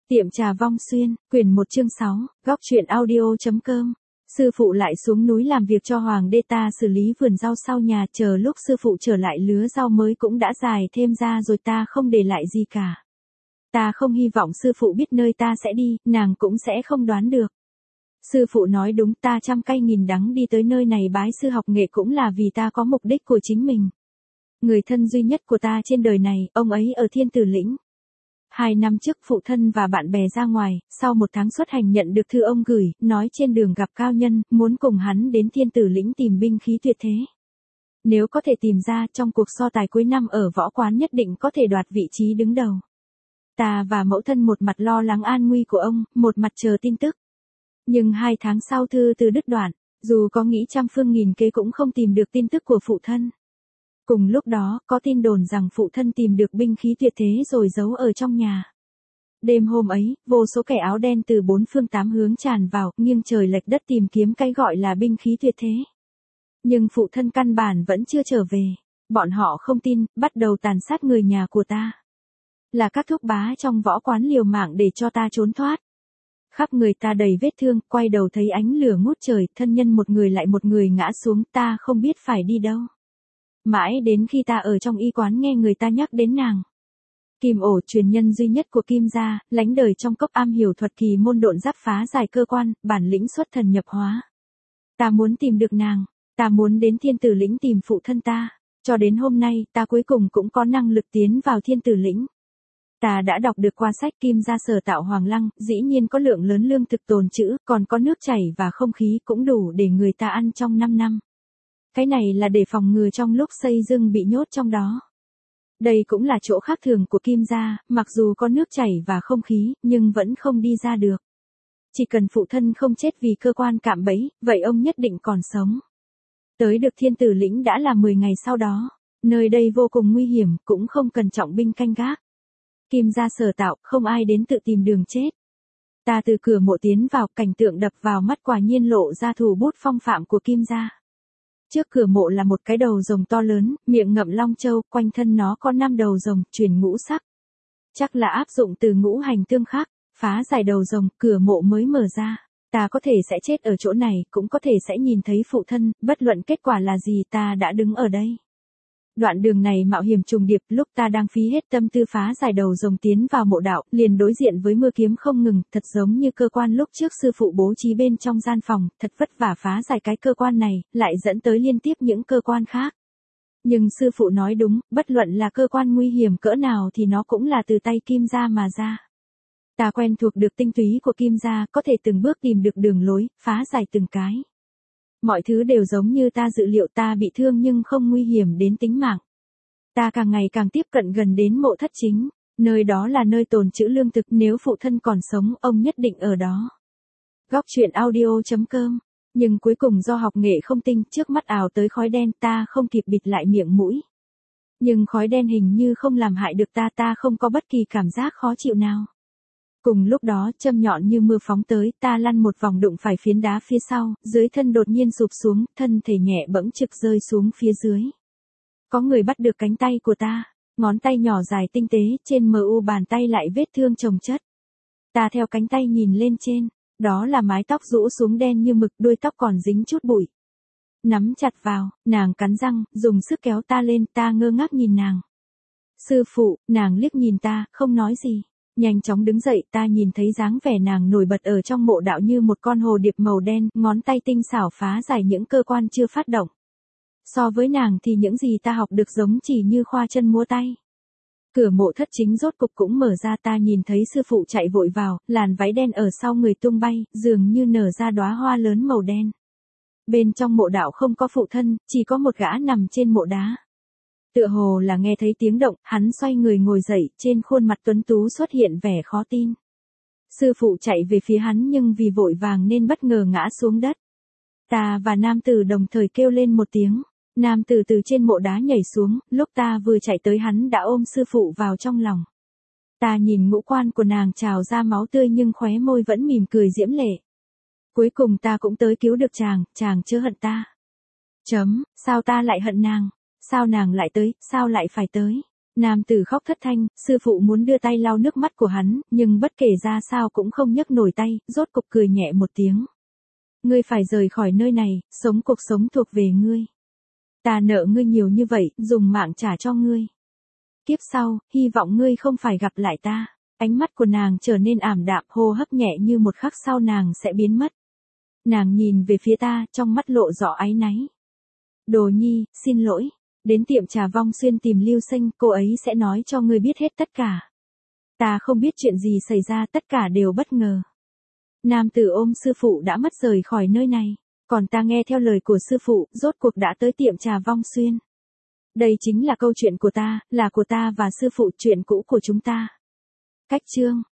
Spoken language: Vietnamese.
Tiệm trà Vong Xuyên, quyển 1 chương 6, góc truyện audio.com. Sư phụ lại xuống núi làm việc cho Hoàng đê, ta xử lý vườn rau sau nhà, chờ lúc sư phụ trở lại lứa rau mới cũng đã dài thêm ra rồi, ta không để lại gì cả. Ta không hy vọng sư phụ biết nơi ta sẽ đi, nàng cũng sẽ không đoán được. Sư phụ nói đúng, ta trăm cay nghìn đắng đi tới nơi này bái sư học nghệ cũng là vì ta có mục đích của chính mình. Người thân duy nhất của ta trên đời này, ông ấy ở Thiên Tử Lĩnh. 2 năm trước phụ thân và bạn bè ra ngoài, sau 1 tháng xuất hành nhận được thư ông gửi, nói trên đường gặp cao nhân, muốn cùng hắn đến Thiên Tử Lĩnh tìm binh khí tuyệt thế. Nếu có thể tìm ra, trong cuộc so tài cuối năm ở võ quán nhất định có thể đoạt vị trí đứng đầu. Ta và mẫu thân một mặt lo lắng an nguy của ông, một mặt chờ tin tức. Nhưng 2 tháng sau thư từ đứt đoạn, dù có nghĩ trăm phương nghìn kế cũng không tìm được tin tức của phụ thân. Cùng lúc đó, có tin đồn rằng phụ thân tìm được binh khí tuyệt thế rồi giấu ở trong nhà. Đêm hôm ấy, vô số kẻ áo đen từ 4 phương 8 hướng tràn vào, nghiêng trời lệch đất tìm kiếm cái gọi là binh khí tuyệt thế. Nhưng phụ thân căn bản vẫn chưa trở về. Bọn họ không tin, bắt đầu tàn sát người nhà của ta. Là các thúc bá trong võ quán liều mạng để cho ta trốn thoát. Khắp người ta đầy vết thương, quay đầu thấy ánh lửa ngút trời, thân nhân một người lại một người ngã xuống, ta không biết phải đi đâu. Mãi đến khi ta ở trong y quán nghe người ta nhắc đến nàng. Kim Ổ, truyền nhân duy nhất của Kim gia, lánh đời trong cốc, am hiểu thuật kỳ môn độn giáp phá giải cơ quan, bản lĩnh xuất thần nhập hóa. Ta muốn tìm được nàng, ta muốn đến Thiên Tử Lĩnh tìm phụ thân ta. Cho đến hôm nay, ta cuối cùng cũng có năng lực tiến vào Thiên Tử Lĩnh. Ta đã đọc được qua sách Kim gia sở tạo Hoàng Lăng, dĩ nhiên có lượng lớn lương thực tồn trữ, còn có nước chảy và không khí cũng đủ để người ta ăn trong 5 năm. Cái này là để phòng ngừa trong lúc xây dựng bị nhốt trong đó. Đây cũng là chỗ khác thường của Kim gia, mặc dù có nước chảy và không khí, nhưng vẫn không đi ra được. Chỉ cần phụ thân không chết vì cơ quan cạm bẫy, vậy ông nhất định còn sống. Tới được Thiên Tử Lĩnh đã là 10 ngày sau đó. Nơi đây vô cùng nguy hiểm, cũng không cần trọng binh canh gác. Kim gia sở tạo, không ai đến tự tìm đường chết. Ta từ cửa mộ tiến vào, cảnh tượng đập vào mắt quả nhiên lộ ra thủ bút phong phạm của Kim gia. Trước cửa mộ là một cái đầu rồng to lớn, miệng ngậm long châu, quanh thân nó có 5 đầu rồng, truyền ngũ sắc. Chắc là áp dụng từ ngũ hành tương khắc, phá giải đầu rồng, cửa mộ mới mở ra. Ta có thể sẽ chết ở chỗ này, cũng có thể sẽ nhìn thấy phụ thân, bất luận kết quả là gì ta đã đứng ở đây. Đoạn đường này mạo hiểm trùng điệp, lúc ta đang phí hết tâm tư phá giải đầu rồng tiến vào mộ đạo, liền đối diện với mưa kiếm không ngừng, thật giống như cơ quan lúc trước sư phụ bố trí bên trong gian phòng, thật vất vả phá giải cái cơ quan này, lại dẫn tới liên tiếp những cơ quan khác. Nhưng sư phụ nói đúng, bất luận là cơ quan nguy hiểm cỡ nào thì nó cũng là từ tay Kim gia mà ra. Ta quen thuộc được tinh túy của Kim gia, có thể từng bước tìm được đường lối, phá giải từng cái. Mọi thứ đều giống như ta dự liệu, ta bị thương nhưng không nguy hiểm đến tính mạng. Ta càng ngày càng tiếp cận gần đến mộ thất chính, nơi đó là nơi tồn trữ lương thực, nếu phụ thân còn sống, ông nhất định ở đó. Góc truyện audio.com. Nhưng cuối cùng do học nghệ không tinh, trước mắt ảo tới khói đen, ta không kịp bịt lại miệng mũi. Nhưng khói đen hình như không làm hại được ta, ta không có bất kỳ cảm giác khó chịu nào. Cùng lúc đó, châm nhọn như mưa phóng tới, ta lăn một vòng đụng phải phiến đá phía sau, dưới thân đột nhiên sụp xuống, thân thể nhẹ bẫng trực rơi xuống phía dưới. Có người bắt được cánh tay của ta, ngón tay nhỏ dài tinh tế, trên mu bàn tay lại vết thương chồng chất. Ta theo cánh tay nhìn lên trên, đó là mái tóc rũ xuống đen như mực, đuôi tóc còn dính chút bụi. Nắm chặt vào, nàng cắn răng, dùng sức kéo ta lên, ta ngơ ngác nhìn nàng. Sư phụ, nàng liếc nhìn ta, không nói gì. Nhanh chóng đứng dậy, ta nhìn thấy dáng vẻ nàng nổi bật ở trong mộ đạo như một con hồ điệp màu đen, ngón tay tinh xảo phá giải những cơ quan chưa phát động. So với nàng thì những gì ta học được giống chỉ như khoa chân múa tay. Cửa mộ thất chính rốt cục cũng mở ra, ta nhìn thấy sư phụ chạy vội vào, làn váy đen ở sau người tung bay, dường như nở ra đóa hoa lớn màu đen. Bên trong mộ đạo không có phụ thân, chỉ có một gã nằm trên mộ đá. Tựa hồ là nghe thấy tiếng động, hắn xoay người ngồi dậy, trên khuôn mặt tuấn tú xuất hiện vẻ khó tin. Sư phụ chạy về phía hắn nhưng vì vội vàng nên bất ngờ ngã xuống đất. Ta và nam tử đồng thời kêu lên một tiếng. Nam tử từ trên mộ đá nhảy xuống, lúc ta vừa chạy tới hắn đã ôm sư phụ vào trong lòng. Ta nhìn ngũ quan của nàng trào ra máu tươi nhưng khóe môi vẫn mỉm cười diễm lệ. Cuối cùng ta cũng tới cứu được chàng chớ hận ta. Sao ta lại hận nàng? Sao nàng lại tới, sao lại phải tới? Nam tử khóc thất thanh, sư phụ muốn đưa tay lau nước mắt của hắn, nhưng bất kể ra sao cũng không nhấc nổi tay, rốt cục cười nhẹ một tiếng. Ngươi phải rời khỏi nơi này, sống cuộc sống thuộc về ngươi. Ta nợ ngươi nhiều như vậy, dùng mạng trả cho ngươi. Kiếp sau, hy vọng ngươi không phải gặp lại ta. Ánh mắt của nàng trở nên ảm đạm, hô hấp nhẹ như một khắc sau nàng sẽ biến mất. Nàng nhìn về phía ta, trong mắt lộ rõ áy náy. Đồ nhi, xin lỗi. Đến tiệm trà Vong Xuyên tìm Lưu Xanh, cô ấy sẽ nói cho ngươi biết hết tất cả. Ta không biết chuyện gì xảy ra, tất cả đều bất ngờ. Nam tử ôm sư phụ đã mất rời khỏi nơi này. Còn ta nghe theo lời của sư phụ, rốt cuộc đã tới tiệm trà Vong Xuyên. Đây chính là câu chuyện của ta, là của ta và sư phụ, chuyện cũ của chúng ta. Cách chương